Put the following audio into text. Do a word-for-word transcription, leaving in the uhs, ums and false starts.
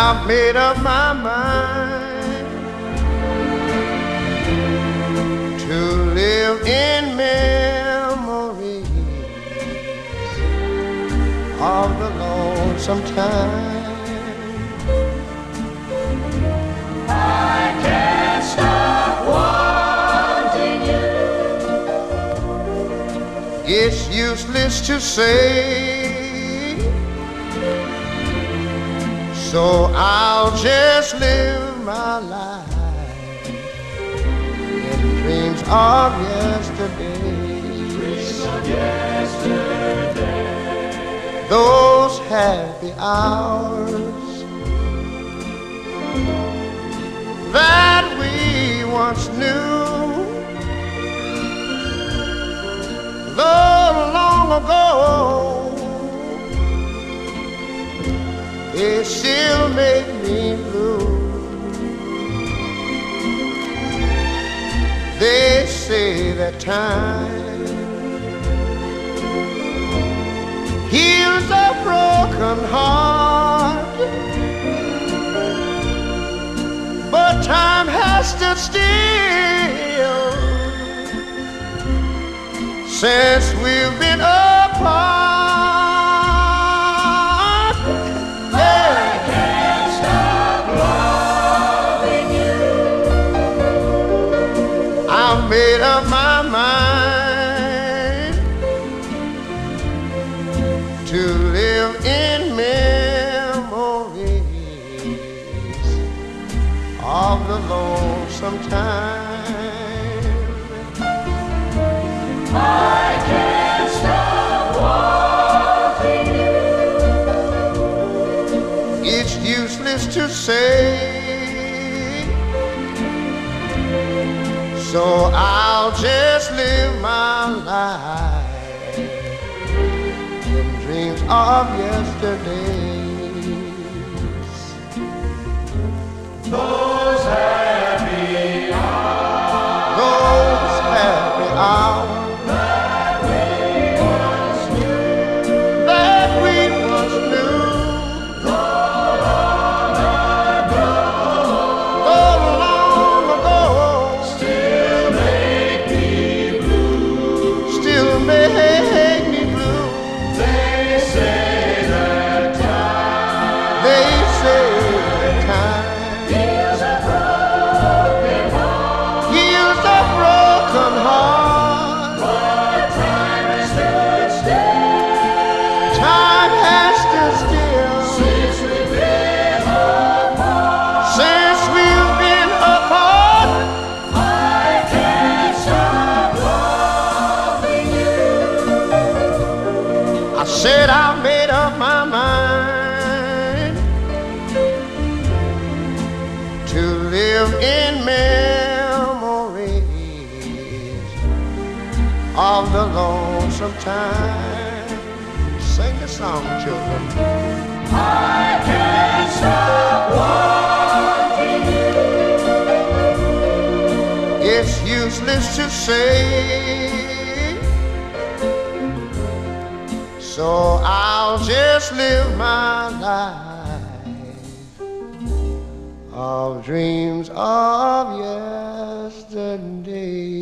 I've made up my mind to live in memories of the lonesome time. I can't stop wanting you. It's useless to say, so I'll just live my life in dreams of yesterday. Dreams of yesterday. Those happy hours that we once knew, though long ago, they still make me blue. They say that time heals a broken heart, but time has stood still since we've been apart. Made up my mind to live in memories of the lonesome time. I can't stop wanting you. It's useless to say, so I'll just live my life in dreams of yesterdays. Those happy hours, those happy hours that we once knew, that we once knew. though long ago, Oh, long ago, still make me blue. still make me blue. They say that time They say that time heals a broken heart, heals a broken heart. but time has stood still Time has stood still since we've been apart. since we've been apart. I can't stop loving you. I said I made up my mind to live in memories of the lonesome time. Sing the song, children. I can't stop wanting you. It's useless to say, so I'll just live my life of dreams of yesterday.